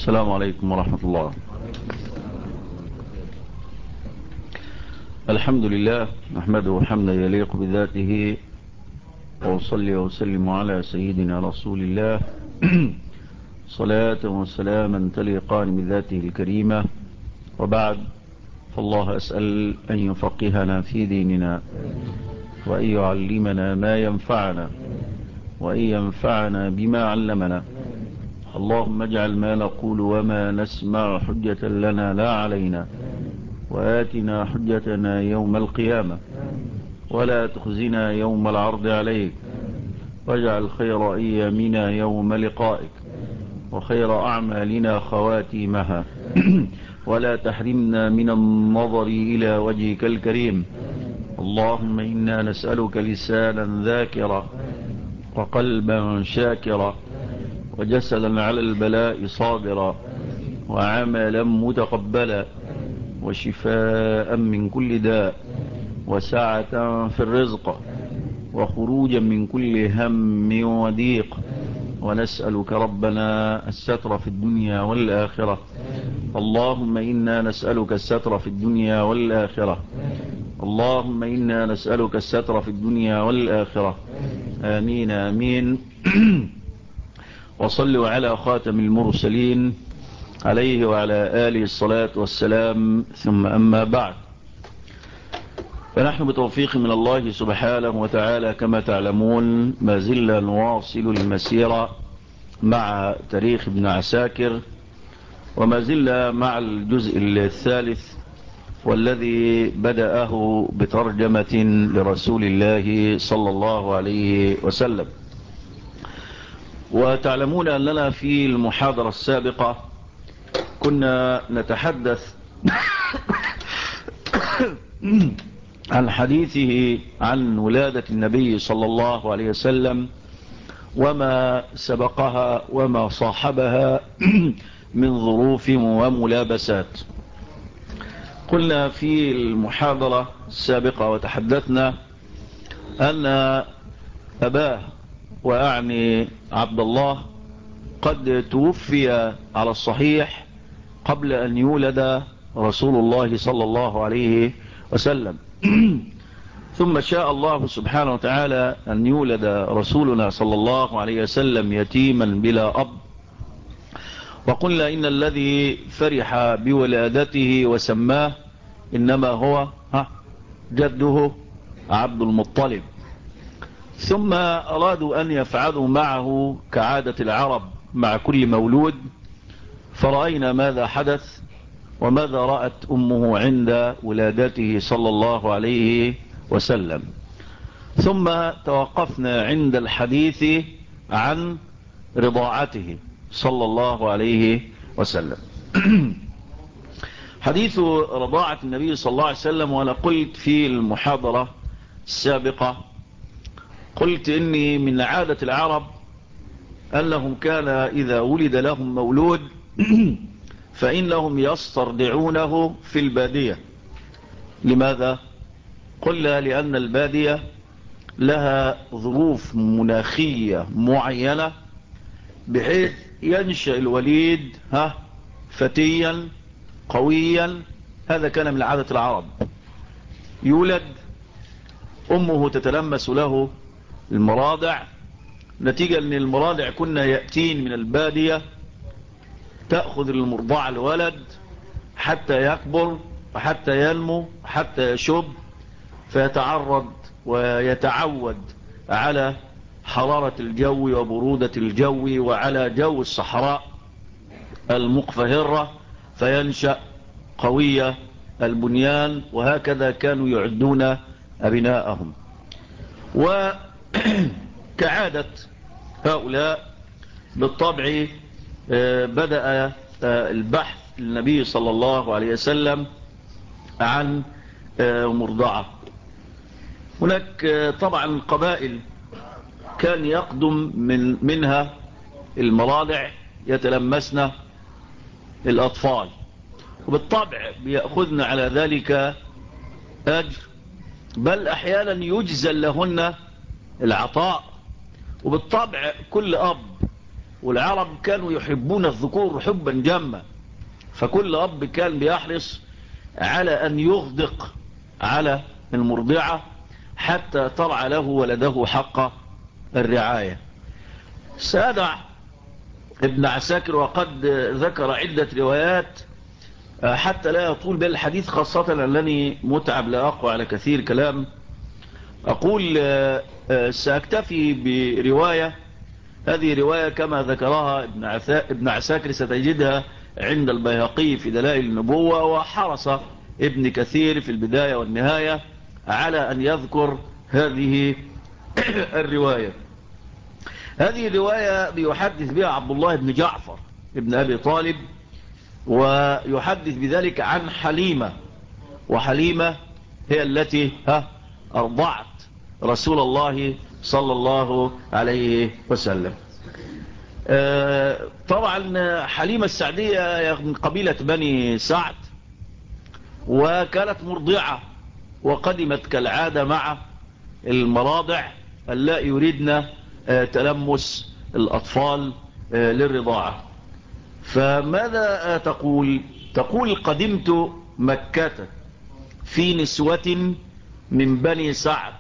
السلام عليكم ورحمة الله. الحمد لله نحمده حمدا يليق بذاته، وأصلي وسلم على سيدنا رسول الله صلاة وسلاما تليقان بذاته الكريمة، وبعد، فالله أسأل أن يفقهنا في ديننا، وأن يعلمنا ما ينفعنا، وأن ينفعنا بما علمنا. اللهم اجعل ما نقول وما نسمع حجة لنا لا علينا، وآتنا حجتنا يوم القيامة، ولا تخزنا يوم العرض عليك، واجعل خير أيامنا يوم لقائك، وخير أعمالنا خواتيمها ولا تحرمنا من النظر إلى وجهك الكريم. اللهم إنا نسألك لسانا ذاكرا، وقلبا شاكرا، وجسدا على البلاء صابرا، وعملا متقبلا، وشفاء من كل داء، وسعة في الرزق، وخروجا من كل هم وضيق. ونسألك ربنا الستر في الدنيا والآخرة. اللهم إنا نسألك الستر في الدنيا والآخرة. اللهم إنا نسألك الستر في الدنيا والآخرة. آمين آمين. وصلوا على خاتم المرسلين عليه وعلى آله الصلاة والسلام، ثم أما بعد، فنحن بتوفيق من الله سبحانه وتعالى كما تعلمون ما زلنا نواصل المسيرة مع تاريخ ابن عساكر، وما زلنا مع الجزء الثالث والذي بدأه بترجمة لرسول الله صلى الله عليه وسلم. وتعلمون أننا في المحاضرة السابقة كنا نتحدث عن حديثه عن ولادة النبي صلى الله عليه وسلم وما سبقها وما صاحبها من ظروف وملابسات. قلنا في المحاضرة السابقة وتحدثنا أن أباه، وأعني عبد الله، قد توفي على الصحيح قبل أن يولد رسول الله صلى الله عليه وسلم ثم شاء الله سبحانه وتعالى أن يولد رسولنا صلى الله عليه وسلم يتيما بلا أب. وقلنا إن الذي فرح بولادته وسماه إنما هو جده عبد المطلب. ثم أرادوا أن يفعلوا معه كعادة العرب مع كل مولود، فرأينا ماذا حدث وماذا رأت أمه عند ولادته صلى الله عليه وسلم. ثم توقفنا عند الحديث عن رضاعته صلى الله عليه وسلم. حديث رضاعة النبي صلى الله عليه وسلم، وأنا قلت في المحاضرة السابقة، قلت إني من عادة العرب أنهم كان إذا ولد لهم مولود فإنهم يسترضعونه في البادية. لماذا؟ قلنا لأن البادية لها ظروف مناخية معينة بحيث ينشأ الوليد فتيا قويا. هذا كان من عادة العرب. يولد، أمه تتلمس له المراضع، نتيجة أن المراضع كنا يأتين من البادية، تأخذ المرضع الولد حتى يكبر وحتى ينمو حتى يشب، فيتعرض ويتعود على حرارة الجو وبرودة الجو وعلى جو الصحراء المقفهرة، فينشأ قوية البنيان. وهكذا كانوا يعدون أبناءهم. وكعادة هؤلاء بالطبع بدأ البحث للنبي صلى الله عليه وسلم عن مرضعة. هناك طبعا قبائل كان يقدم منها المراضع يتلمسن الأطفال، وبالطبع بيأخذن على ذلك أجر، بل أحيانا يجزل لهن العطاء. وبالطبع كل أب والعرب كانوا يحبون الذكور حبا جما، فكل أب كان بيحرص على أن يغدق على المرضعة حتى ترعى له ولده حق الرعاية. سادع ابن عساكر وقد ذكر عدة روايات حتى لا يطول بالحديث، خاصة أنني متعب لا أقوى على كثير كلام. أقول سأكتفي برواية، هذه رواية كما ذكرها ابن عساكر ستجدها عند البيهقي في دلائل النبوة، وحرص ابن كثير في البداية والنهاية على أن يذكر هذه الرواية. هذه الرواية بيحدث بها عبد الله بن جعفر ابن أبي طالب، ويحدث بذلك عن حليمة، وحليمة هي التي أرضعت رسول الله صلى الله عليه وسلم. طبعا حليمة السعدية من قبيلة بني سعد، وكانت مرضعة، وقدمت كالعادة مع المراضع اللا يريدن تلمس الأطفال للرضاعة. فماذا تقول؟ تقول قدمت مكة في نسوة من بني سعد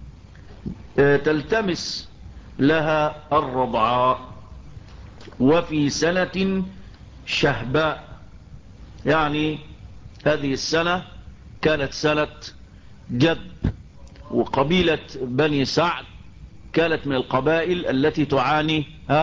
تلتمس لها الرضعاء، وفي سنة شهباء، يعني هذه السنة كانت سنة جد، وقبيلة بني سعد كانت من القبائل التي تعاني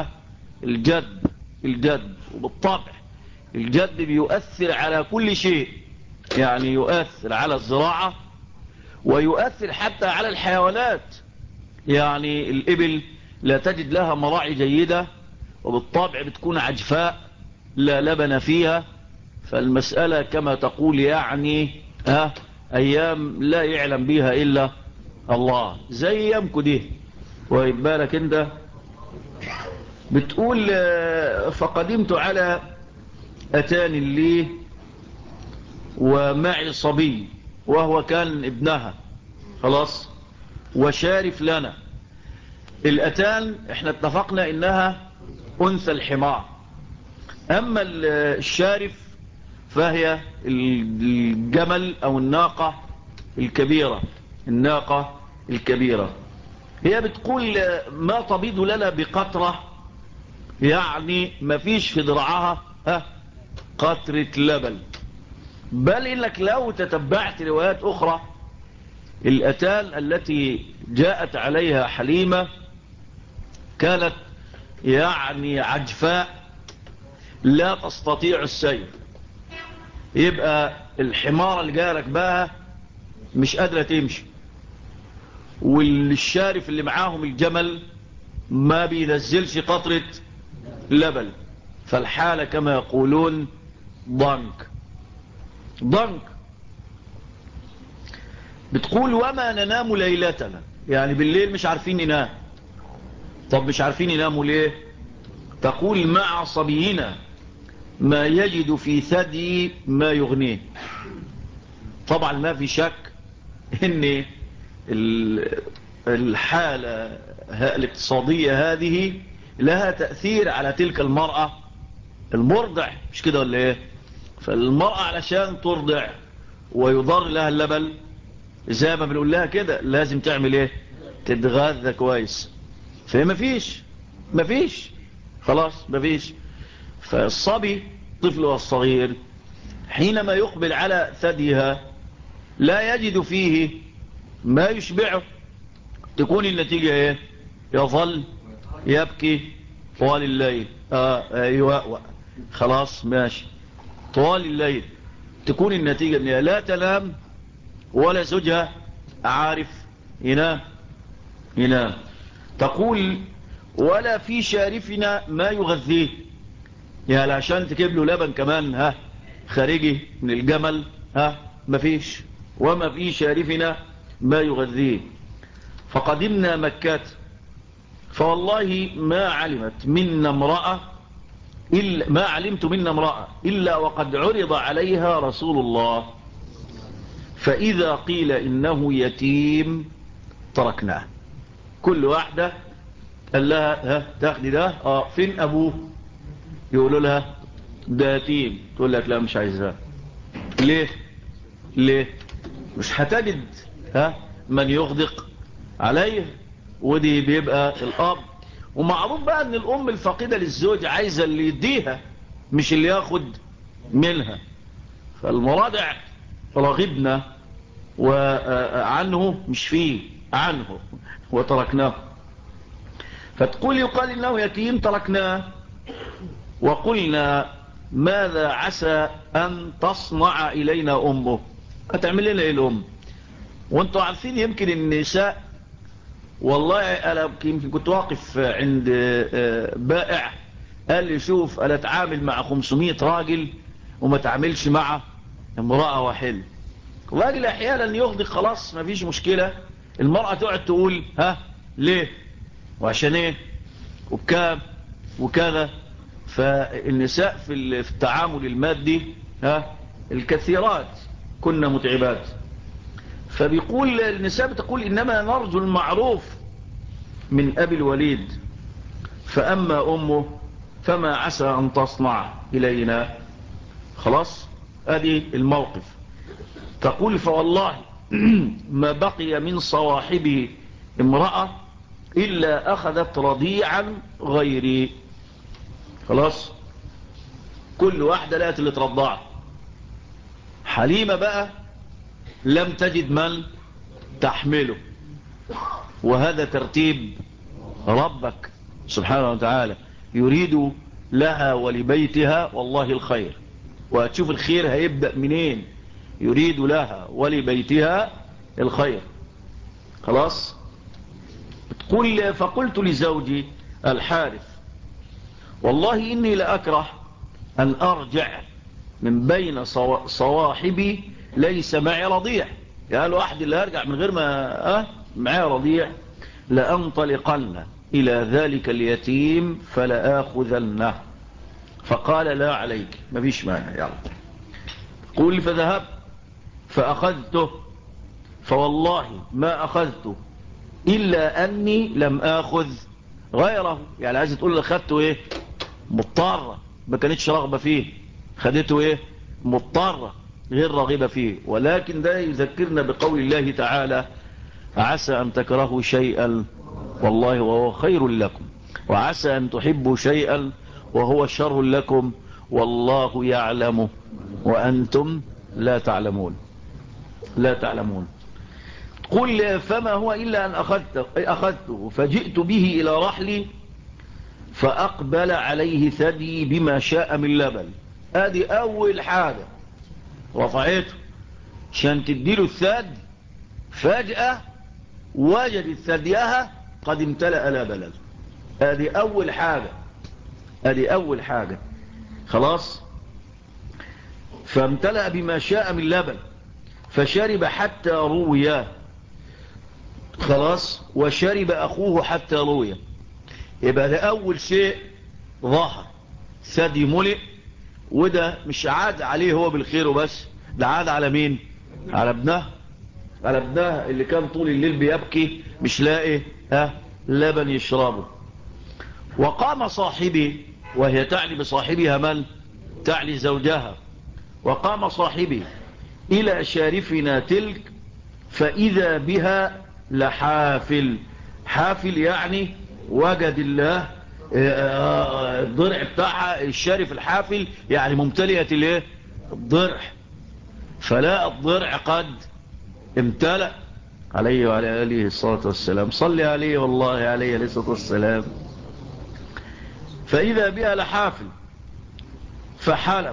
الجد، وبالطبع الجد بيؤثر على كل شيء، يعني يؤثر على الزراعة ويؤثر حتى على الحيوانات. يعني الإبل لا تجد لها مراعي جيدة، وبالطبع بتكون عجفاء لا لبن فيها. فالمسألة كما تقول يعني أيام لا يعلم بها إلا الله، زي أيامكم دي. ويبالك انت بتقول فقدمت على أتان لي ومعي صبي، وهو كان ابنها خلاص، وشارف لنا. الأتان احنا اتفقنا انها أنثى الحمار، أما الشارف فهي الجمل أو الناقة الكبيرة، الناقة الكبيرة. هي بتقول ما تبيض لنا بقطرة، يعني ما فيش في ذراعها قطرة لبن، بل إنك لو تتبعت روايات أخرى الأتان التي جاءت عليها حليمة كانت يعني عجفاء لا تستطيع السير، يبقى الحمار اللي جاء ركبها مش قادرة تمشي، والشارف اللي معاهم الجمل ما بينزلش قطرة لبن، فالحالة كما يقولون ضنك. بتقول وما ننام ليلتنا، يعني بالليل مش عارفين ننام. طب مش عارفين يناموا ليه؟ تقول مع صبينا ما يجد في ثدي ما يغنيه. طبعا ما في شك ان الحالة الاقتصادية هذه لها تأثير على تلك المرأة المرضع، مش كده ولا ايه؟ فالمرأة علشان ترضع ويضر لها اللبن زي ما بنقول لها كده لازم تعمل ايه؟ تتغذى كويس. فهي مفيش خلاص مفيش. فالصبي طفلها الصغير حينما يقبل على ثديها لا يجد فيه ما يشبعه، تكون النتيجة ايه؟ يظل يبكي طوال الليل. أيوة خلاص ماشي، طوال الليل تكون النتيجة انها لا تنام ولا زوجها عارف ينام. تقول ولا في شارفنا ما يغذيه، يعني عشان تجيب له لبن كمان خارجي من الجمل مفيش، وما في شارفنا ما يغذيه. فقدمنا مكة فوالله ما علمت منا امرأة إلا وقد عرض عليها رسول الله، فإذا قيل إنه يتيم تركناه. كل واحدة قال لها ها تاخدي ده؟ فين ابوه؟ يقولوا لها ده يتيم. تقول لك لا مش عايزاه. ليه مش هتجد من يغدق عليه. ودي بيبقى الاب. ومعروف بقى ان الام الفاقدة للزوج عايزة اللي يديها مش اللي ياخد منها. فالمراضع رغبنا وعنه مش فيه عنه وتركناه. فتقول يقال انه يتيم تركناه وقلنا ماذا عسى ان تصنع الينا امه؟ هتعمل لنا ايه الام؟ وانتوا عارفين يمكن النساء، والله انا يمكن كنت واقف عند بائع قال لي شوف انا اتعامل مع 500 راجل وما اتعاملش مع امرأة واحدة. الراجل احيانا يغدق خلاص ما فيش مشكلة، المرأة تقعد تقول ليه وعشان ايه وبكام وكذا. فالنساء في التعامل المادي الكثيرات كنا متعبات. فبيقول النساء بتقول إنما نرجو المعروف من أبي الوليد، فأما أمه فما عسى أن تصنع إلينا. خلاص هذه الموقف. تقول فوالله ما بقي من صواحبه امرأة إلا أخذت رضيعا غيري. خلاص كل واحدة لقت اللي ترضعها. حليمة بقى لم تجد من تحمله. وهذا ترتيب ربك سبحانه وتعالى، يريد لها ولبيتها والله الخير. وهتشوف الخير هيبدأ منين. يريد لها ولبيتها الخير. خلاص تقول فقلت لزوجي الحارث والله إني لأكره أن أرجع من بين صواحبي ليس معي رضيع. قال واحد اللي أرجع من غير ما معي رضيع لأنطلقن إلى ذلك اليتيم فلآخذنه. فقال لا عليك ما فيش مانع يلا. قل فذهبت فأخذته فوالله ما أخذته إلا أني لم آخذ غيره. يعني عايز تقول أخذته إيه مضطرة، ما كانتش رغبة فيه. خدته إيه مضطرة غير راغبة فيه. ولكن ده يذكرنا بقول الله تعالى عسى أن تكرهوا شيئا والله وهو خير لكم، وعسى أن تحبوا شيئا وهو شر لكم والله يعلم وأنتم لا تعلمون. قل فما هو إلا أن أخذته فجئت به إلى رحلي فأقبل عليه ثدي بما شاء من لبن. هذه أول حاجة رفعته عشان تديله الثد. فجأة وجدت ثديها قد امتلأ لبنا. هذه أول حاجة. خلاص فامتلأ بما شاء من لبن فشرب حتى روي. خلاص وشرب أخوه حتى روي. يبقى ده أول شيء ظهر ثدي ملئ. وده مش عاد عليه هو بالخير وبس، ده عاد على مين؟ على ابنها اللي كان طول الليل بيبكي مش لاقي لبن يشربه. وقام صاحبي، وهي تعني بصاحبها من؟ تعني زوجها. وقام صاحبي إلى شارفنا تلك فإذا بها لحافل. حافل يعني وجد الله الضرع بتاعها الشارف الحافل يعني ممتلئة الايه الضرع. فلا الضرع قد امتلأ عليه وعلى آله الصلاة والسلام. صلي عليه والله عليه الصلاة والسلام. فإذا بها لحافل فحلب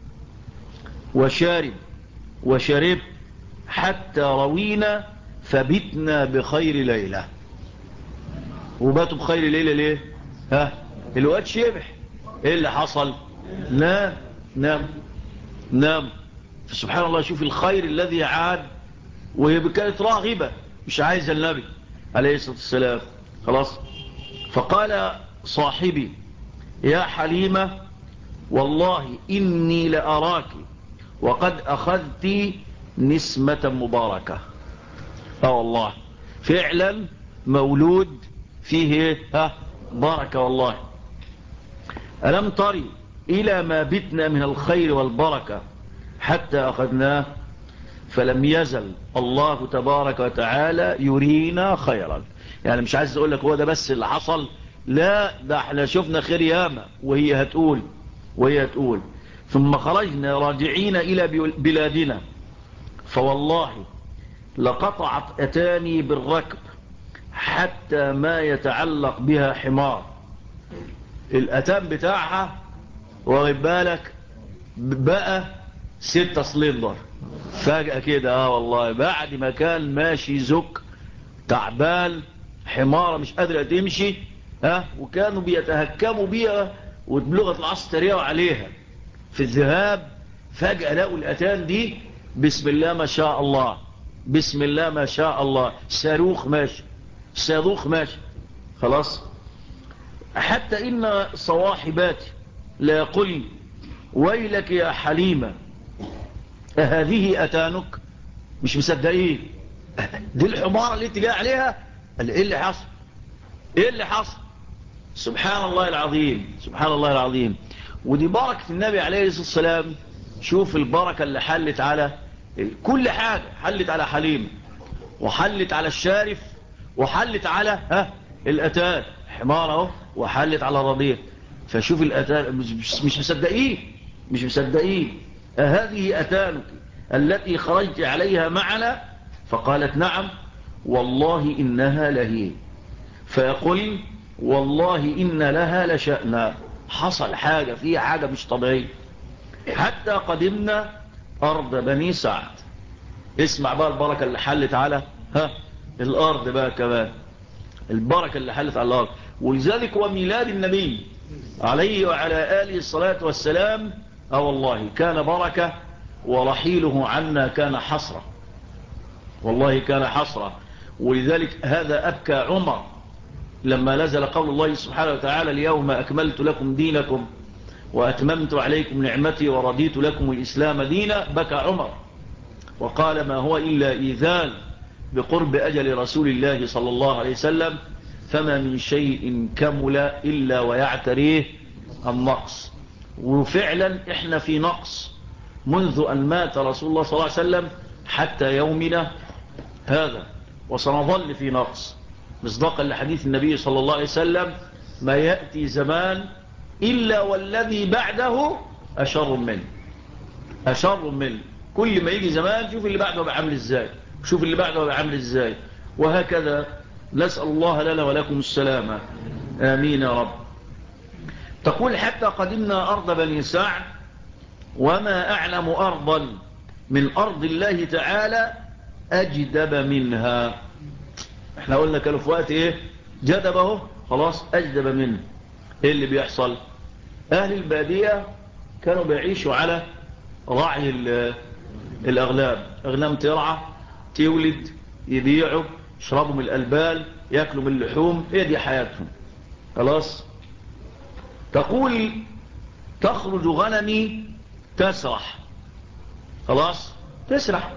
وشارب وشرب حتى روينا فبتنا بخير ليلة. وباتوا بخير ليلة ليه؟ الوقت شبح. ايه اللي حصل؟ نام. فسبحان الله شوف الخير الذي عاد وهي كانت راغبة مش عايزة النبي عليه الصلاة والسلام. خلاص فقال صاحبي يا حليمة والله إني لأراك وقد أخذت نسمة مباركة. والله فعلا مولود فيه بركة والله. ألم تري إلى ما بتنا من الخير والبركة حتى أخذناه، فلم يزل الله تبارك وتعالى يرينا خيرا. يعني مش عايز أقول لك هو ده بس اللي حصل، لا ده احنا شفنا خير ياما. وهي هتقول ثم خرجنا راجعين إلى بلادنا، فوالله لقطعت أتاني بالركب حتى ما يتعلق بها حمار. الأتان بتاعها واخد بالك بقى 6 سلندر فجأة كده. والله بعد ما كان ماشي زك تعبان، حمارة مش قادرة تمشي، وكانوا بيتهكموا بيها وبلغة العصر تريقوا عليها في الذهاب، فجأة لقوا الأتان دي بسم الله ما شاء الله، بسم الله ما شاء الله، صاروخ ماشي خلاص. حتى إن صواحباتي لا يقول ويلك يا حليمة هذه أتانك؟ مش مصدقين، دي الحمارة اللي انت جاي عليها؟ قال ايه اللي حصل؟ سبحان الله العظيم، سبحان الله العظيم. ودي بركة النبي عليه الصلاة والسلام. شوف البركة اللي حلت على كل حاجة، حلت على حليمة وحلت على الشارف وحلت على الأتان حمارة وحلت على رضيع. فشوف الأتان مش مصدقين هذه أتانك التي خرجت عليها معنا؟ فقالت نعم والله إنها لهي. فيقول والله إن لها لشأنا، حصل حاجة فيها حاجة مش طبيعية. حتى قدمنا أرض بني سعد. اسمع بقى البركة اللي حلت على الأرض بقى كمان، البركة اللي حلت على الأرض. ولذلك وميلاد النبي عليه وعلى آله الصلاة والسلام والله كان بركة، ورحيله عنا كان حسرة، والله كان حسرة. ولذلك هذا أبكى عمر لما نزل قول الله سبحانه وتعالى اليوم أكملت لكم دينكم وأتممت عليكم نعمتي ورضيت لكم الإسلام دينا. بكى عمر وقال ما هو إلا إيذان بقرب أجل رسول الله صلى الله عليه وسلم، فما من شيء كمل إلا ويعتريه النقص. وفعلا احنا في نقص منذ أن مات رسول الله صلى الله عليه وسلم حتى يومنا هذا، وسنظل في نقص مصداقا لحديث النبي صلى الله عليه وسلم ما يأتي زمان إلا والذي بعده أشر منه. كل ما يجي زمان شوف اللي بعده بعمل ازاي، وهكذا. نسأل الله لنا ولكم السلامة، آمين يا رب. تقول حتى قدمنا أرض بني سعد وما أعلم أرضا من أرض الله تعالى أجدب منها. احنا قلنا كانوا في وقت جدبه خلاص أجدب منه. ايه اللي بيحصل؟ أهل البادية كانوا بيعيشوا على رعي أغنام ترعى تولد يبيعوا يشربوا من الألبال يأكلوا من اللحوم، هي دي حياتهم خلاص. تقول تخرج غنمي تسرح خلاص، تسرح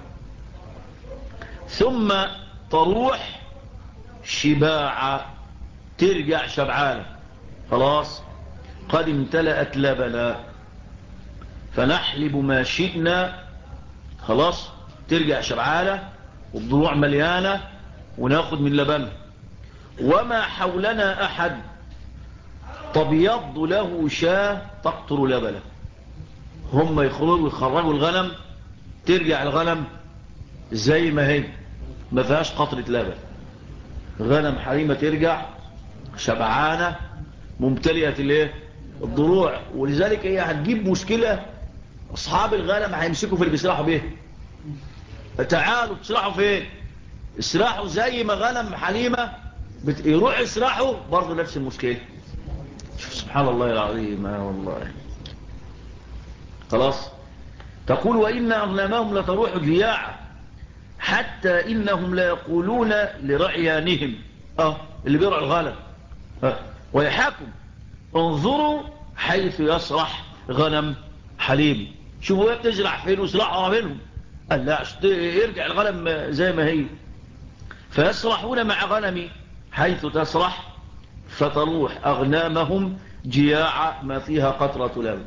ثم تروح شباعة، ترجع شبعانة خلاص، قد امتلأت لبنا فنحلب ما شئنا خلاص، ترجع شبعانة والضروع مليانة وناخد من لبنها. وما حولنا أحد تبيض له شاة تقطر لبنه. هم يخرجوا الغنم، ترجع الغنم زي ما هي ما فيهاش قطرة لبن. غنم حريمة ترجع شبعانة ممتلئة الضروع. ولذلك هي هتجيب مشكلة، أصحاب الغنم هيمسكوا في اللي بيسرحوا به. تعالوا تسرحوا فين؟ اسرحوا زي ما غنم حليمة يروح يسرحوا برضو نفس المشكلة. شوف سبحان الله العظيم والله خلاص. تقول وإن أغنامهم لتروح جياعة حتى إنهم لا يقولون لرعيانهم اللي بيرعوا الغنم ويحاكم انظروا حيث يسرح غنم حليم. شوفوا هي بتزرع فين وسرعها منهم. قال لا يرجع الغنم زي ما هي. فيسرحون مع غنمي حيث تسرح فتروح أغنامهم جياعة ما فيها قطرة لبن.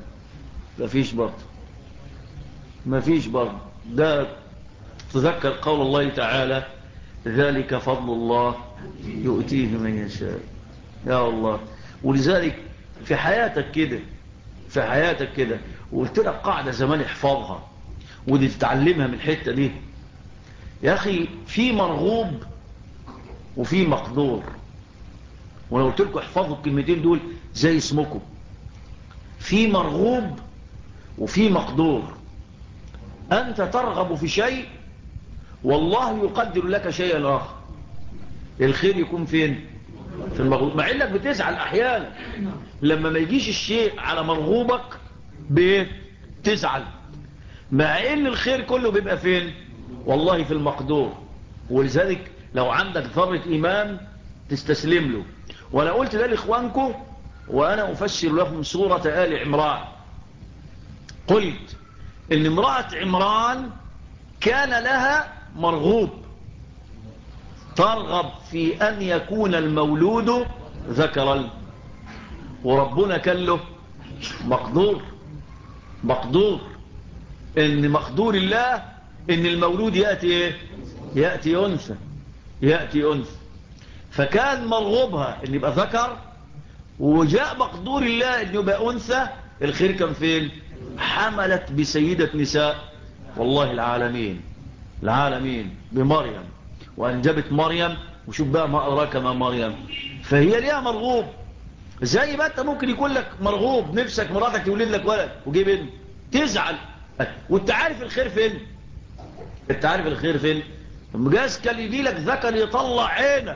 ما فيش برضه. ده تذكر قول الله تعالى ذلك فضل الله يؤتيه من يشاء. يا الله. ولذلك في حياتك كده وقلت لك قاعدة زمان احفظها ودي تتعلمها من الحتة دي يا أخي. في مرغوب وفي مقدور. وانا قلت لكم احفظوا الكلمتين دول زي اسمكم. في مرغوب وفي مقدور. أنت ترغب في شيء والله يقدر لك شيئا آخر. الخير يكون فين؟ في المرغوب. مع انك بتزعل احيانا لما ما يجيش الشيء على مرغوبك تزعل، مع ان الخير كله بيبقى فين؟ والله في المقدور. ولذلك لو عندك ذرة ايمان تستسلم له. وانا قلت ده لاخوانكم وانا افسر لهم سورة آل عمران. قلت ان امرأة عمران كان لها مرغوب، ترغب في أن يكون المولود ذكرا، وربنا كان له مقدور ان مقدور الله ان المولود يأتي أنثى. فكان مرغوبها ان يبقى ذكر، وجاء مقدور الله ان يبقى أنثى. الخير كان فين؟ حملت بسيدة نساء والله العالمين بمريم، وأنجبت مريم. وشوف بقى ما أدراك ما مريم. فهي ليها مرغوب زي ما أنت ممكن يكون لك مرغوب نفسك مراتك تولد لك ولد وجيب ابن تزعل. وانت عارف الخير فين؟ مجاز كان يجي لك ذكر يطلع عينك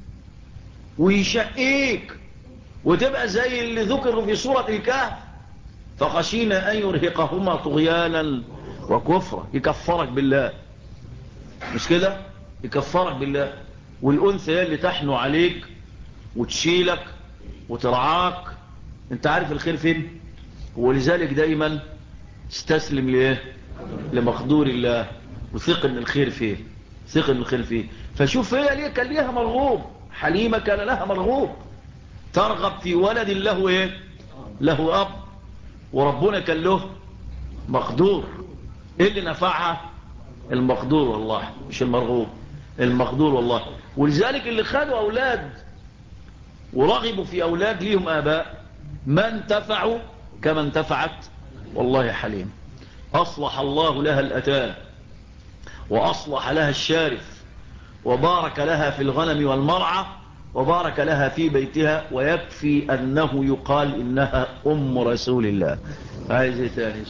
ويشقيك وتبقى زي اللي ذكروا في سورة الكهف فخشينا أن يرهقهما طغيانا وكفرا. يكفرك بالله، مش كده؟ يكفرك بالله. والأنثى هي اللي تحنو عليك وتشيلك وترعاك. انت عارف الخير فين؟ ولذلك دايما استسلم لمقدور الله وثق ان الخير فيه. فشوف هي ليه كان ليها مرغوب. حليمة كان لها مرغوب ترغب في ولد له أب، وربنا كان له مقدور. ايه اللي نفعها؟ المقدور والله، مش المرغوب، المقدور والله. ولذلك اللي خدوا أولاد ورغبوا في أولاد ليهم آباء ما انتفعوا كما انتفعت والله حليم. أصلح الله لها الأتان وأصلح لها الشارف وبارك لها في الغنم والمرعى وبارك لها في بيتها. ويكفي أنه يقال إنها أم رسول الله. عايز ايه تاني؟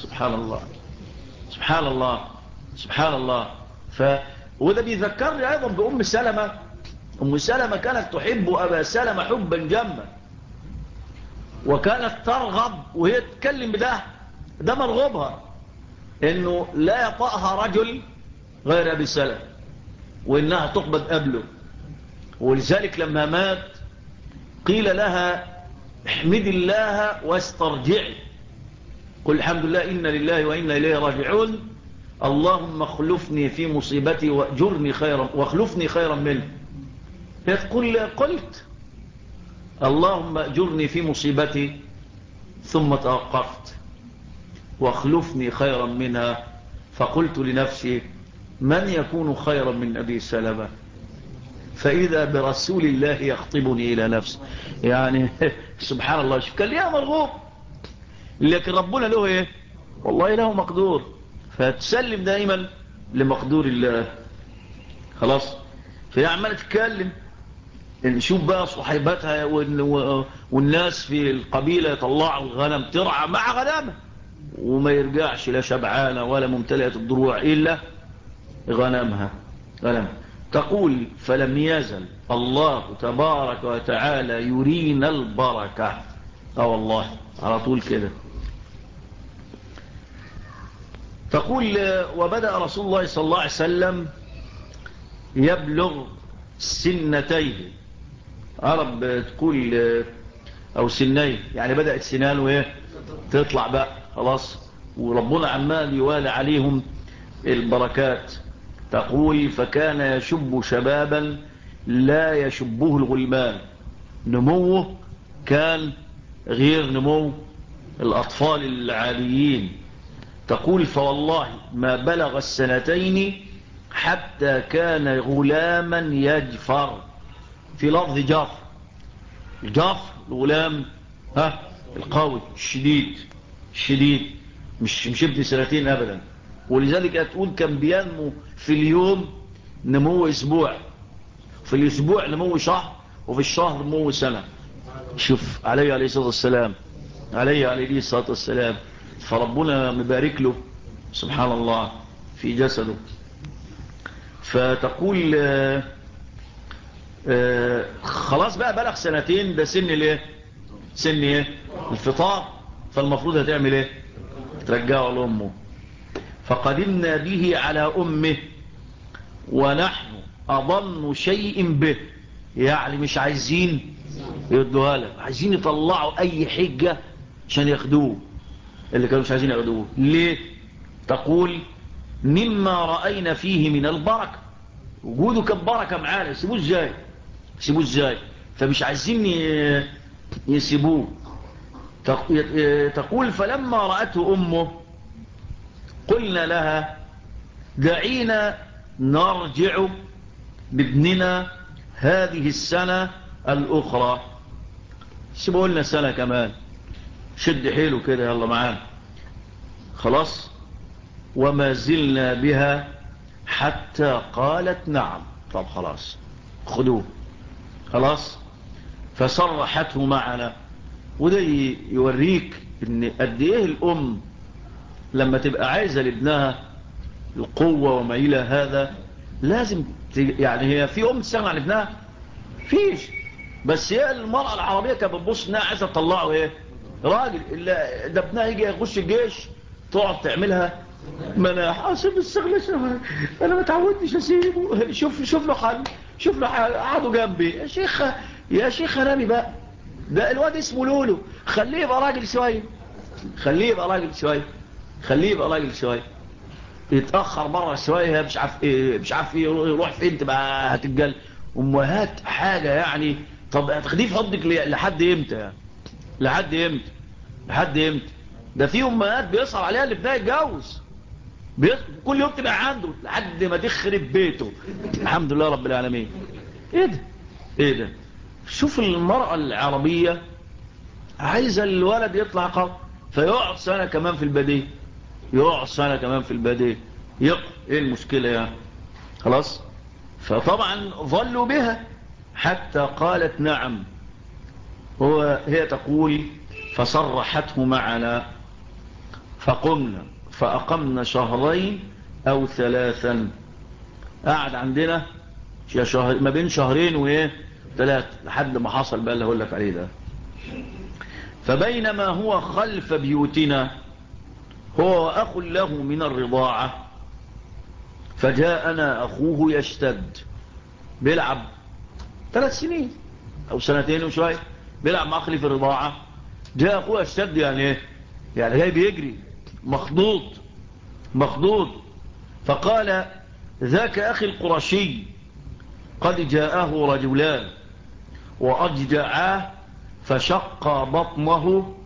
سبحان الله. وده بيذكرني أيضا بأم سلمة. أم سلمة كانت تحب أبا سلمة حبا جما، وكانت ترغب وهي تتكلم ده مرغبها إنه لا يطأها رجل غير أبي سلمة وإنها تقبض قبله. ولذلك لما مات قيل لها احمد الله واسترجعي، قل الحمد لله إن لله وإنا إليه راجعون، اللهم اخلفني في مصيبتي واخلفني خيرا منه. يقول قلت اللهم اجرني في مصيبتي ثم توقفت واخلفني خيرا منها، فقلت لنفسي من يكون خيرا من أبي سلمة؟ فإذا برسول الله يخطبني إلى نفسه. يعني سبحان الله. شوف كان ليها مرغوب لكن ربنا له والله له مقدور. فتسلم دائما لمقدور الله. خلاص. فهي عمالة تتكلم نشوف بقى صحيباتها والناس في القبيلة يطلعوا الغنم ترعى مع غنمها وما يرجعش لا شبعانة ولا ممتلئة الضروع إلا غنمها. تقول فلم يزل الله تبارك وتعالى يرينا البركة. والله على طول كده. تقول وبدأ رسول الله صلى الله عليه وسلم يبلغ سنتيه. عرب تقول أو سنيه، يعني بدأت سنانه تطلع بقى خلاص، وربنا عمال يوالي عليهم البركات. تقول فكان يشب شبابا لا يشبه الغلمان. نموه كان غير نمو الأطفال العاديين. تقول فوالله ما بلغ السنتين حتى كان غلاما يجفر. في لفظ جفر، الجفر الغلام القوي الشديد مش ابن سنتين أبدا. ولذلك هتقول كان بينمو في اليوم نمو أسبوع، في الأسبوع نمو شهر، وفي الشهر نمو سنة. شوف عليه الصلاة والسلام، عليه الصلاة والسلام. فربنا مبارك له سبحان الله في جسده. فتقول خلاص بقى بلغ سنتين، ده سن الايه؟ سن ايه؟ الفطار. فالمفروض هتعمل ايه؟ ترجعه لأمه. فقدمنا به على أمه ونحن أضن شيء به، يعني مش عايزين يدوها لك، عايزين يطلعوا أي حجة عشان ياخدوه، اللي كانوا مش عايزين ياخدوه. ليه؟ تقول مما رأينا فيه من البركة، وجوده كان بركة معانا، يسيبوه ازاي؟ فمش عايزين يسيبوه. تقول فلما رأته أمه قلنا لها دعينا نرجع بابننا هذه السنة الأخرى، سيبوا لنا سنة كمان، شد حيله كده يلا معانا خلاص. وما زلنا بها حتى قالت نعم. طب خلاص خدوه خلاص. فصرحته معنا. وده يوريك ان قد ايه الام لما تبقى عايزة لابنها القوة وما الى هذا لازم يعني هي في ام تستغنى عن ابنها فيش، بس هي المرأة العربية كانت بتبص انها عايزة تطلعه ايه؟ راجل. الا ده ابنها يجي يخش الجيش تقعد تعملها ما انا حاسب السغلة، انا ما تعودتش اسيبه، شوف له حل، شوف له حل، قعدوا جنبي يا شيخ نامي بقى، ده الواد اسمه لولو، خليه يبقى راجل شويه، يتأخر بره شوية مش عارف ايه يروح فين، تبقى هتتجل. امهات حاجة يعني. طب هتخديه في حضنك لحد امتى يعني؟ لحد امتى؟ ده في امهات بيصعب عليها اللي ابنها يتجوز، كل يوم تبقى عنده لحد ما تخرب بيته. الحمد لله رب العالمين. ايه ده؟ شوف المرأة العربية عايزة الولد يطلع قوي، فيقعد سنة كمان في البديه، ايه المشكلة يعني؟ خلاص. فطبعا ظلوا بها حتى قالت نعم. هي تقول فصرحته معنا فقمنا فأقمنا شهرين أو 3. قعد عندنا ما بين شهرين وايه 3 لحد ما حصل بقى اللي هقول لك عليه ده. فبينما هو خلف بيوتنا هو وأخ له من الرضاعة فجاءنا أخوه يشتد، بيلعب 3 سنين أو 2 وشوية، بيلعب مع أخلي في الرضاعة. جاء أخوه يشتد يعني ايه؟ يعني جاي بيجري مخضوض. فقال ذاك أخي القرشي قد جاءه رجلان وأجدعاه فشق بطنه.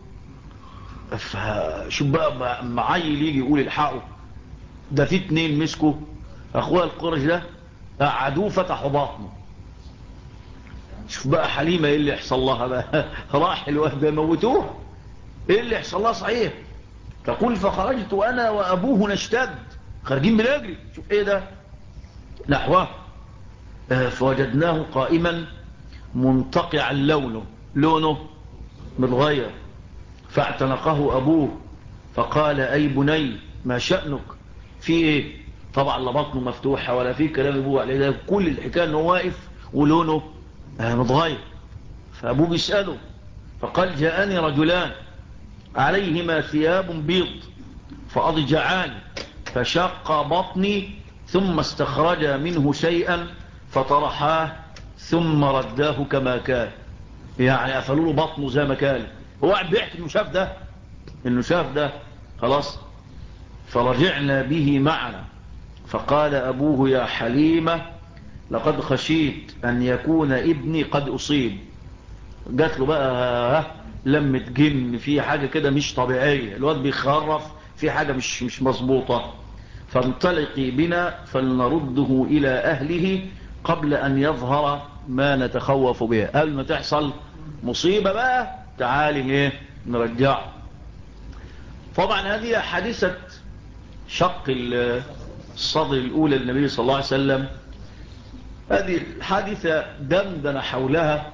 شو بقى معايل يجي يقول الحقه، ده في 2 مسكوا أخوه القرش ده قعدوه فتحوا بطنه. شوف بقى حليمة ايه اللي يحصل لها بقى راح الواد موتوه، ايه اللي يحصل لها صحيح. تقول فخرجت انا وابوه نشتد، خارجين بنجري شوف ايه ده نحوه. فوجدناه قائما منتقع لونه متغير. فاعتنقه ابوه فقال اي بني ما شأنك، في ايه؟ طبعا لا بطنه مفتوحة ولا في كلام ابوه عليه، ده كل الحكاية انه واقف ولونه متغير. فابوه بيسأله فقال جاءني رجلان عليهما ثياب بيض فأضجعان فشق بطني ثم استخرج منه شيئا فطرحاه ثم رداه كما كان، يعني قفلوا له بطنه زي ما كان. هو قاعد بيحكي انه شاف ده خلاص. فرجعنا به معنا فقال أبوه يا حليمة لقد خشيت أن يكون ابني قد أصيب، جات له بقى لمة جن، في حاجة كده مش طبيعية، الواد بيخرف، في حاجة مش مظبوطة، فانطلقي بنا فلنرده إلى أهله قبل أن يظهر ما نتخوف به. قبل ما تحصل مصيبة بقى تعالي ايه نرجعه. طبعا هذه حادثة شق الصدر الأولى للنبي صلى الله عليه وسلم. هذه الحادثة دندن حولها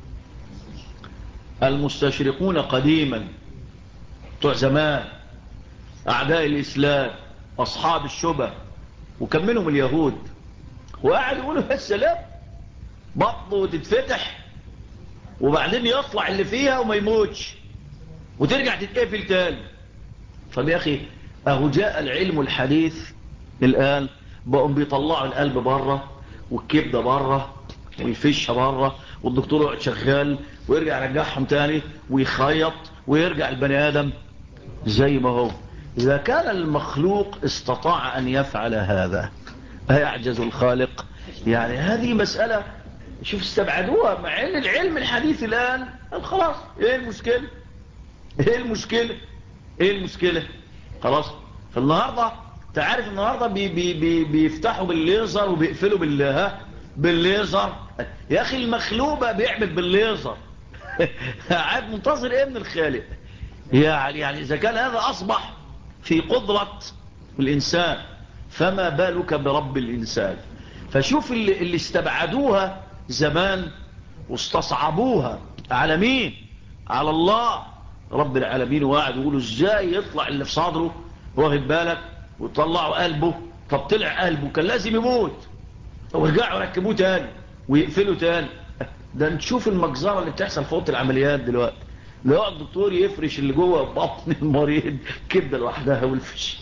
المستشرقون قديما بتوع زمان، أعداء الإسلام، أصحاب الشبه، وكملهم اليهود، وقاعد يقولوا السلام بطنه تتفتح وبعدين يطلع اللي فيها وما يموتش وترجع تتقفل تاني. طب يا أخي أهو جاء العلم الحديث الآن بقوا بيطلعوا القلب بره والكبدة بره والفشة بره، والدكتور يقعد شغال ويرجع يرجعهم تاني ويخيط ويرجع البني آدم زي ما هو. إذا كان المخلوق استطاع أن يفعل هذا هيعجز الخالق؟ يعني هذه مسألة شوف استبعدوها، مع ان العلم الحديث الآن خلاص ايه المشكلة، ايه المشكلة، ايه المشكلة خلاص. فالنهاردة تعرف النهاردة بيفتحوا بالليزر وبيقفلوا بالليزر. يا اخي المخلوق بقى بيعمل بالليزر قاعد منتظر ايه من الخالق؟ يعني اذا كان هذا اصبح في قدرة الانسان فما بالك برب الانسان. فشوف اللي استبعدوها زمان واستصعبوها على مين؟ على الله رب العالمين، وقاعد يقولوا ازاي يطلع اللي في صدره واخد بالك وطلعوا قلبه. طب طلع قلبه كان لازم يموت ورجعوا ركبوه تاني ويقفلوا تاني. ده نشوف المجزرة اللي بتحصل في اوضه العمليات دلوقتي، لو الدكتور يفرش اللي جوه بطن المريض كبده لوحدها والفش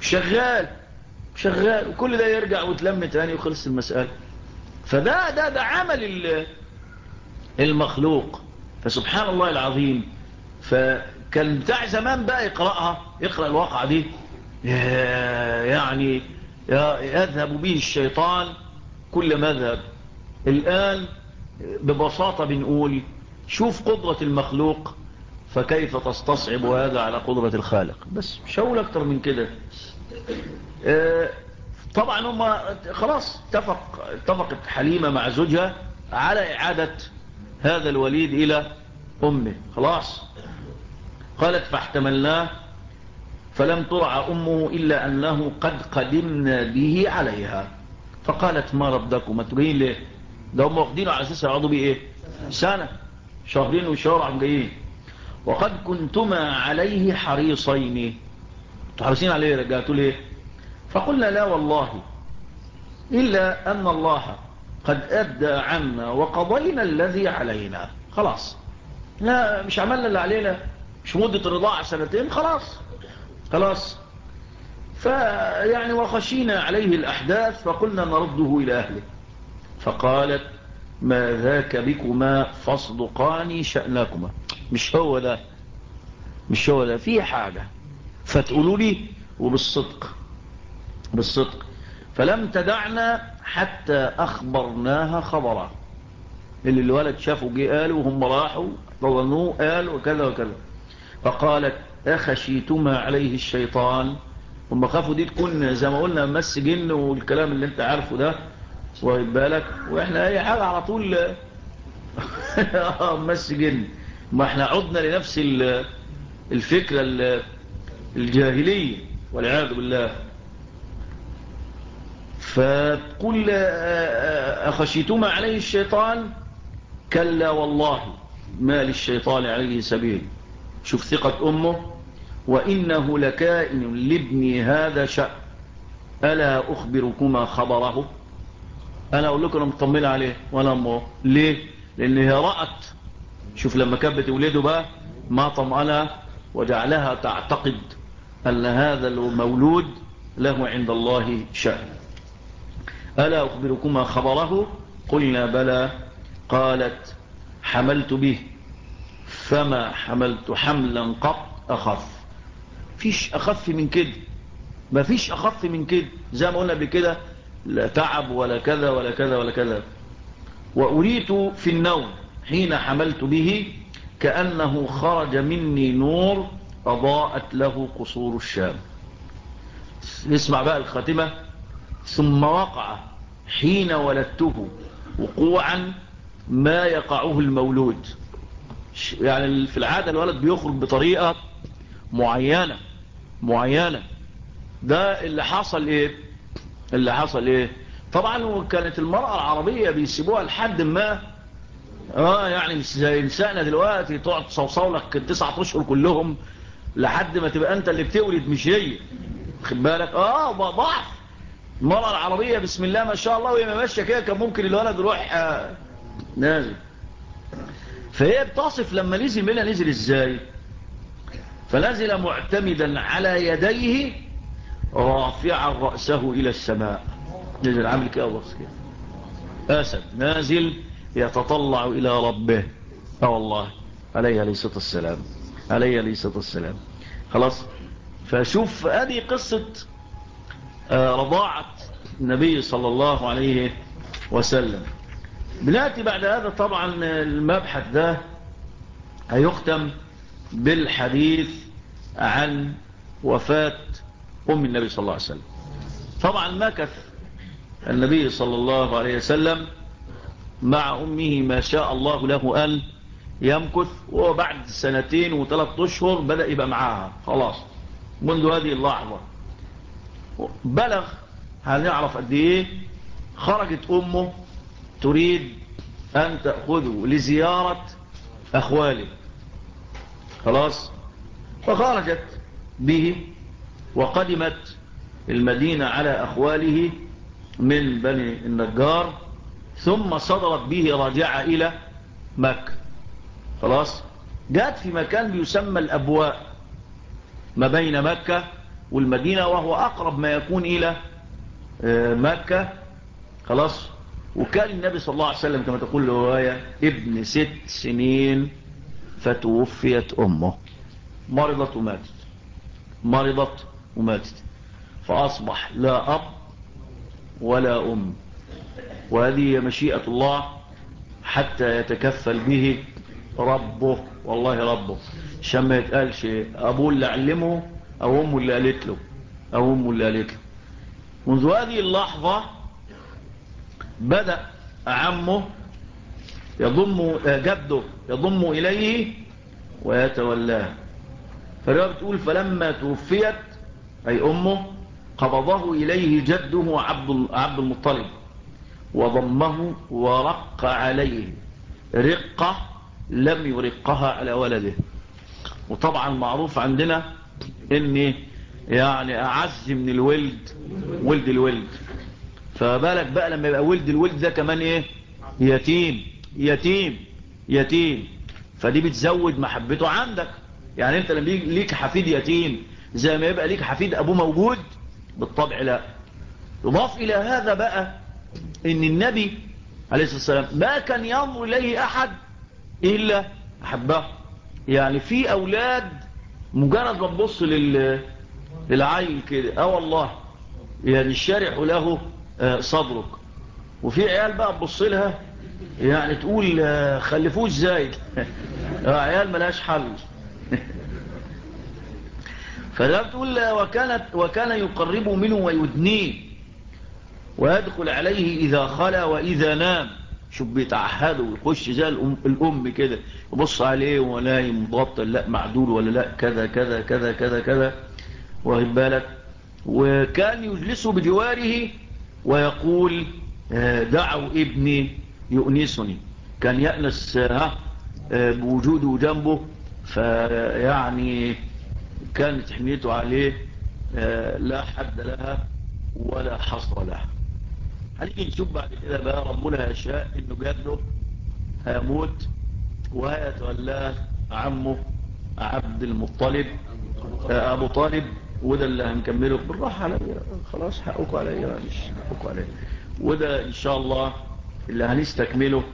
شغال وكل ده يرجع وتلم تاني وخلص المسألة. فده عمل المخلوق. فسبحان الله العظيم. فكان بتاع زمان بقى يقرأ الواقعة دي يعني يذهب به الشيطان كل مذهب. الآن ببساطة بنقول شوف قدرة المخلوق فكيف تستصعب هذا على قدرة الخالق. بس مش هقول أكتر من كده. طبعا هم خلاص اتفقت حليمة مع زوجها على إعادة هذا الوليد إلى أمه. خلاص قالت فاحتملناه فلم ترعى أمه إلا أنه قد قدمنا به عليها. فقالت ما ردكم ما تجين ليه؟ ده هم واخدينه على أساس يقعدوا بيه إيه؟ سنة شهرين وشهر عم جايين. وقد كنتما عليه حريصين. حريصين عليه رجعتوا ليه؟ فقلنا لا والله إلا أن الله قد أدى عنا وقضينا الذي علينا. خلاص لا مش عملنا اللي علينا، مش مدة الرضاعة سنتين، خلاص. فيعني وخشينا عليه الأحداث فقلنا نرده إلى أهله. فقالت ما ذاك بكما فاصدقاني شأنكما. مش هو ده في حاجة فتقولوا لي وبالصدق فلم تدعنا حتى أخبرناها خبرا. اللي الولد شافوا جه قالوا وهم راحوا ظنوه قال وكذا وكذا. فقالت أخشيتما عليه الشيطان. هم خافوا دي تكون زي ما قلنا مس جن والكلام اللي انت عارفه ده واخد بالك، واحنا اي حاجة على طول مس جن. ما احنا عدنا لنفس الفكرة الجاهلية والعياذ بالله. فتقول أخشيتما عليه الشيطان كلا والله ما للشيطان عليه سبيل. شوف ثقة أمه. وإنه لكائن لابني هذا شأن ألا أخبركما خبره. أنا أقول لكم أنا مطمن عليه وأنا أمه ليه؟ لأن هي رأت شوف لما كانت بتولده بقى ما طمأنها وجعلها تعتقد أن هذا المولود له عند الله شأن. ألا أخبركما خبره قلنا بلى. قالت حملت به فما حملت حملا قط أخف. فيش أخف من كده، ما فيش أخف من كده زي ما قلنا بكده، لا تعب ولا كذا ولا كذا ولا كذا. وأريت في النوم حين حملت به كأنه خرج مني نور أضاءت له قصور الشام. اسمع بقى الخاتمة. ثم وقع حين ولدته وقوعا ما يقعه المولود. يعني في العادة الولد بيخرج بطريقة معينة. ده اللي حصل ايه؟ طبعا كانت المرأة العربية بيسيبوها لحد ما يعني مش زي نسائنا دلوقتي تقعد تصوصو لك 9 اشهر كلهم لحد ما تبقى انت اللي بتولد مش هي. خد بالك ضعف. المرأة العربية بسم الله ما شاء الله وهي ماشيه كده كان ممكن الولد يروح نازل. فهي بتصف لما نزل منها نزل ازاي. فنزل معتمدا على يديه رافعا رأسه الى السماء. نزل عامل كده بص كده اسد نازل يتطلع الى ربه. والله عليه الصلاة والسلام. خلاص. فشوف هذه قصة رضاعة النبي صلى الله عليه وسلم. بنأتي بعد هذا طبعا المبحث ده هيختم بالحديث عن وفاة أم النبي صلى الله عليه وسلم. طبعا مكث النبي صلى الله عليه وسلم مع أمه ما شاء الله له أن يمكث، وبعد 2 و3 أشهر بدأ يبقى معاها خلاص. منذ هذه اللحظة بلغ هنعرف قد ايه. خرجت أمه تريد أن تأخذه لزيارة أخواله. خلاص. فخرجت به وقدمت المدينة على أخواله من بني النجار، ثم صدرت به راجعة إلى مكة. خلاص. جاءت في مكان بيسمى الأبواء ما بين مكة والمدينة، وهو أقرب ما يكون إلى مكة. خلاص. وكان النبي صلى الله عليه وسلم كما تقول الرواية ابن 6 سنين فتوفيت أمه. مرضت وماتت. فأصبح لا أب ولا أم. وهذه مشيئة الله حتى يتكفل به ربه. والله ربه عشان ما يتقالش أبوه اللي علمه أو أمه اللي قالت له. منذ هذه اللحظة بدأ عمه جده يضم إليه ويتولاه. فالرواية بتقول فلما توفيت أي أمه قبضه إليه جده عبد المطلب وضمه ورق عليه رقة لم يرقها على ولده. وطبعا معروف عندنا ان يعني اعز من الولد ولد الولد. فبالك بقى لما يبقى ولد الولد ده كمان ايه؟ يتيم. فدي بتزود محبته عندك. يعني انت لما ليك حفيد يتيم زي ما يبقى ليك حفيد ابوه موجود بالطبع لا. يضاف الى هذا بقى ان النبي عليه الصلاة والسلام ما كان ينظر اليه احد الا احبه. يعني في اولاد مجرد ما تبص للعيل كده والله يعني الشارع له صدرك. وفي عيال بقى تبص لها يعني تقول خلفوه ازاي. عيال ملهاش حل. فده بتقول وكان يقرب منه ويدنيه ويدخل عليه إذا خلا وإذا نام. شوف بيتعهده ويخش زي الأم كده يبص عليه ولا يمضبطل لا معدول ولا لا كذا كذا كذا كذا كذا. واخد بالك. وكان يجلسه بجواره ويقول دعوا ابني يؤنسني. كان يأنس بوجوده جنبه. فيعني كانت حميته عليه لا حد لها ولا حصر لها. هنيجي نشوف بعد كده بقى ربنا يشاء انه جده هيموت وهيتولاه عمه عبد المطلب ابو طالب. وده اللي هنكمله بالراحه عليا خلاص حقكم عليا مش حقكم عليا. وده ان شاء الله اللي هنستكمله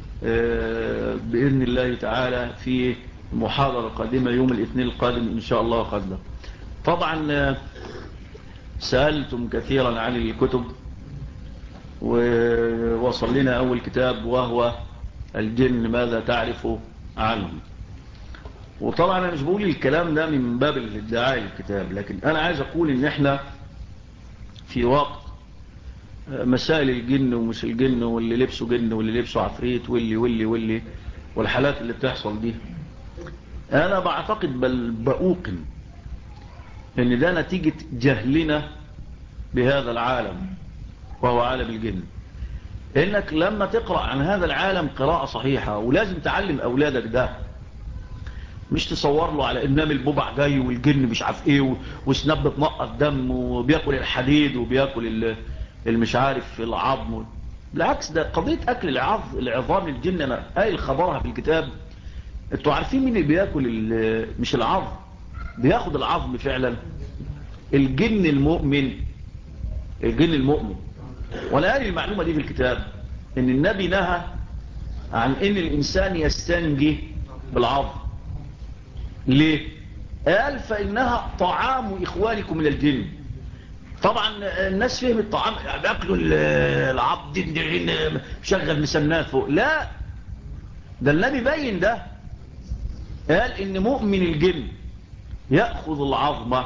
باذن الله تعالى في محاضره قادمه يوم الاثنين القادم ان شاء الله قدر. طبعا سألتم كثيرا عن الكتب ووصل لنا أول كتاب وهو الجن ماذا تعرف عنهم. وطبعا أنا مش بقول الكلام ده من باب الادعاء الكتاب، لكن أنا عايز أقول إن إحنا في وقت مسائل الجن ومش الجن، واللي لبسه جن واللي لبسه عفريت واللي والحالات اللي بتحصل دي، أنا بعتقد بل بأوقن إن ده نتيجة جهلنا بهذا العالم وهو عالم الجن. إنك لما تقرأ عن هذا العالم قراءة صحيحة، ولازم تعلم أولادك ده، مش تصور له على إنام الببع جاي والجن مش عارف إيه وسنب بتنقط دم وبيأكل الحديد وبيأكل المش عارف العظم. بالعكس، ده قضية أكل العظام الجن أنا قايل خبرها في الكتاب. انتوا عارفين مين اللي بيأكل مش العظم، بياخد العظم فعلا؟ الجن المؤمن. الجن المؤمن. وانا قال المعلومة دي في الكتاب ان النبي نهى عن ان الانسان يستنجي بالعظم. ليه؟ قال فانها طعام اخوانكم من الجن. طبعا الناس فهم الطعام بياكلوا العظم دي شغل مسنات فوق. لا، ده النبي بين ده، قال ان مؤمن الجن يأخذ العظمة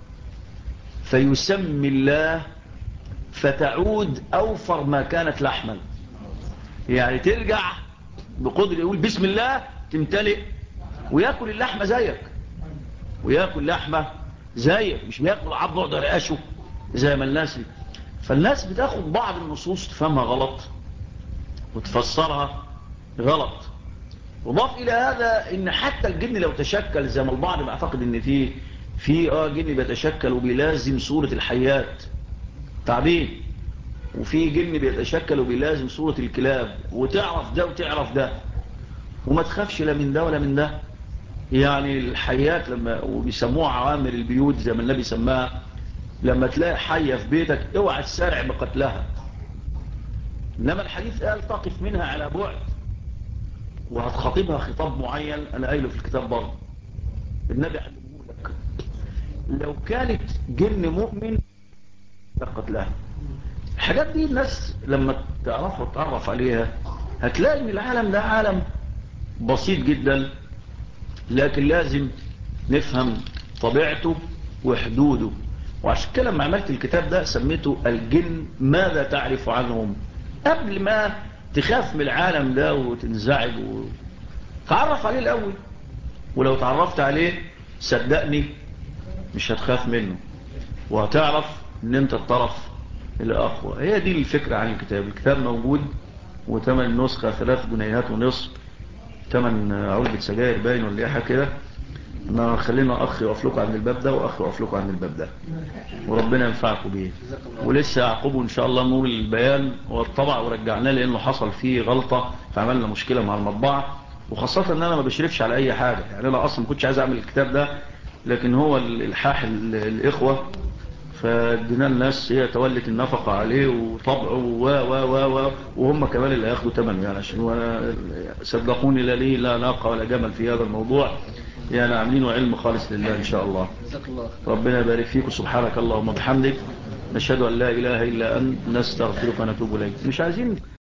فيسمي الله فتعود أوفر ما كانت لحما. يعني ترجع بقدر يقول بسم الله تمتلئ ويأكل اللحمة زيك، ويأكل لحمة زيك، مش بيأكل العظم ويقعد يرقشه زي ما الناس. فالناس بتاخد بعض النصوص تفهمها غلط وتفسرها غلط. وضاف إلى هذا إن حتى الجن لو تشكل زي ما البعض بيعتقد إن في جن بيتشكل وبيلازم صورة الحيات تعبين، وفي جن بيتشكل وبيلازم صورة الكلاب، وتعرف ده وتعرف ده، وما تخافش لا من ده ولا من ده. يعني الحيات لما وبيسموها عوامر البيوت زي ما النبي سماها، لما تلاقي حية في بيتك اوعى تسارع بقتلها، إنما الحديث قال تقف منها على بعد وهتخاطبها خطاب معين. أنا قايله في الكتاب برضه، النبي علمه لك لو كانت جن مؤمن لقتلها. الحاجات دي الناس لما تعرف وتعرف عليها هتلاقي ان العالم ده عالم بسيط جدا، لكن لازم نفهم طبيعته وحدوده. وعشان كده لما عملت الكتاب ده سميته الجن ماذا تعرف عنهم، قبل ما تخاف من العالم ده وتنزعج تعرف عليه الأول. ولو تعرفت عليه صدقني مش هتخاف منه، وهتعرف ان انت الطرف الأقوى. هي دي الفكرة عن الكتاب. الكتاب موجود وثمن نسخة 3 جنيهات ونصف، ثمن علبة سجاير باين ولا حاجة كده. خلينا أخ يقف لكم عند الباب ده وأخ يقف لكم عند الباب ده، وربنا ينفعكم بيه. ولسه يعقبه إن شاء الله نور البيان والطبع ورجعناه لأنه حصل فيه غلطة فعملنا مشكلة مع المطبعة. وخاصة أن أنا ما بشرفش على أي حاجة، يعني أنا أصلا ما كنتش عايز أعمل الكتاب ده، لكن هو الإلحاح الإخوة فادينا الناس هي تولت النفقة عليه وطبعه وهم كمان اللي هياخدوا ثمنه. يعني عشان وانا صدقوني لا ناقة ولا جمل في هذا الموضوع، يعني عاملينه علم خالص لله ان شاء الله. ربنا يبارك فيكم. سبحانك اللهم وبحمدك نشهد ان لا اله الا انت نستغفرك ونتوب اليك. مش عايزين